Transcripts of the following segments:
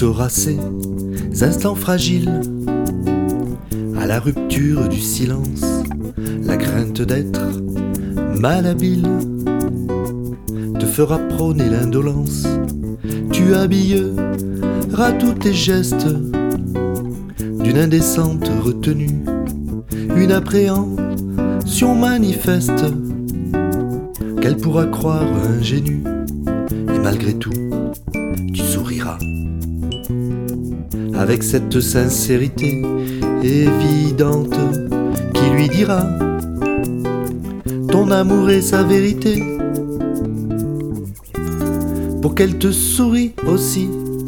sauras ces instants fragiles, à la rupture du silence, la crainte d'être malhabile te fera prôner l'indolence. Tu habilleras tous tes gestes d'une indécente retenue, une appréhension manifeste qu'elle pourra croire ingénue. Et malgré tout, tu souriras avec cette sincérité évidente qui lui dira ton amour et sa vérité, pour qu'elle te sourie aussi,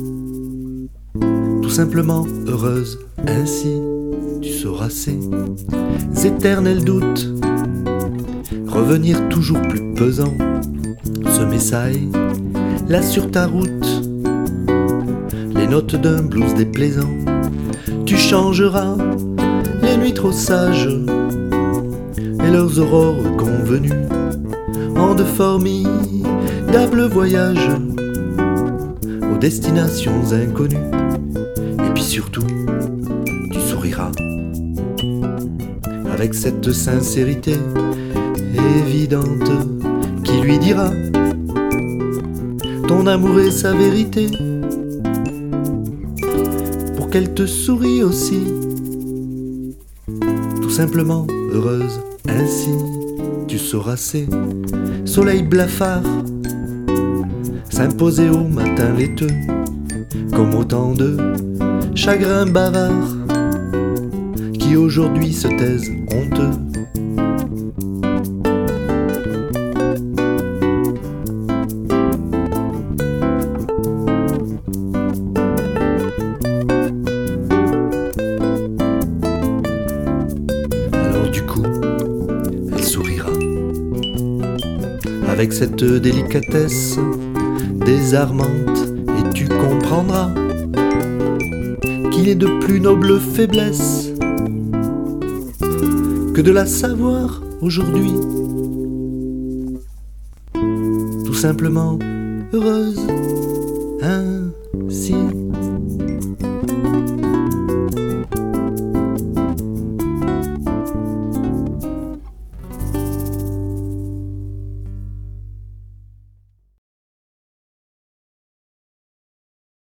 tout simplement heureuse. Ainsi tu sauras ces éternels doutes revenir toujours plus pesant. Ce messail là sur ta route, les notes d'un blues déplaisant. Tu changeras les nuits trop sages et leurs aurores convenues en de formidables voyages aux destinations inconnues. Et puis surtout, tu souriras avec cette sincérité évidente qui lui dira ton amour et sa vérité, pour qu'elle te sourie aussi, tout simplement heureuse. Ainsi tu sauras ces soleils blafards s'imposer au matin laiteux, comme autant de chagrins bavards qui aujourd'hui se taisent honteux. Alors du coup, elle sourira avec cette délicatesse désarmante, et tu comprendras qu'il est de plus noble faiblesse que de la savoir aujourd'hui, tout simplement heureuse ainsi.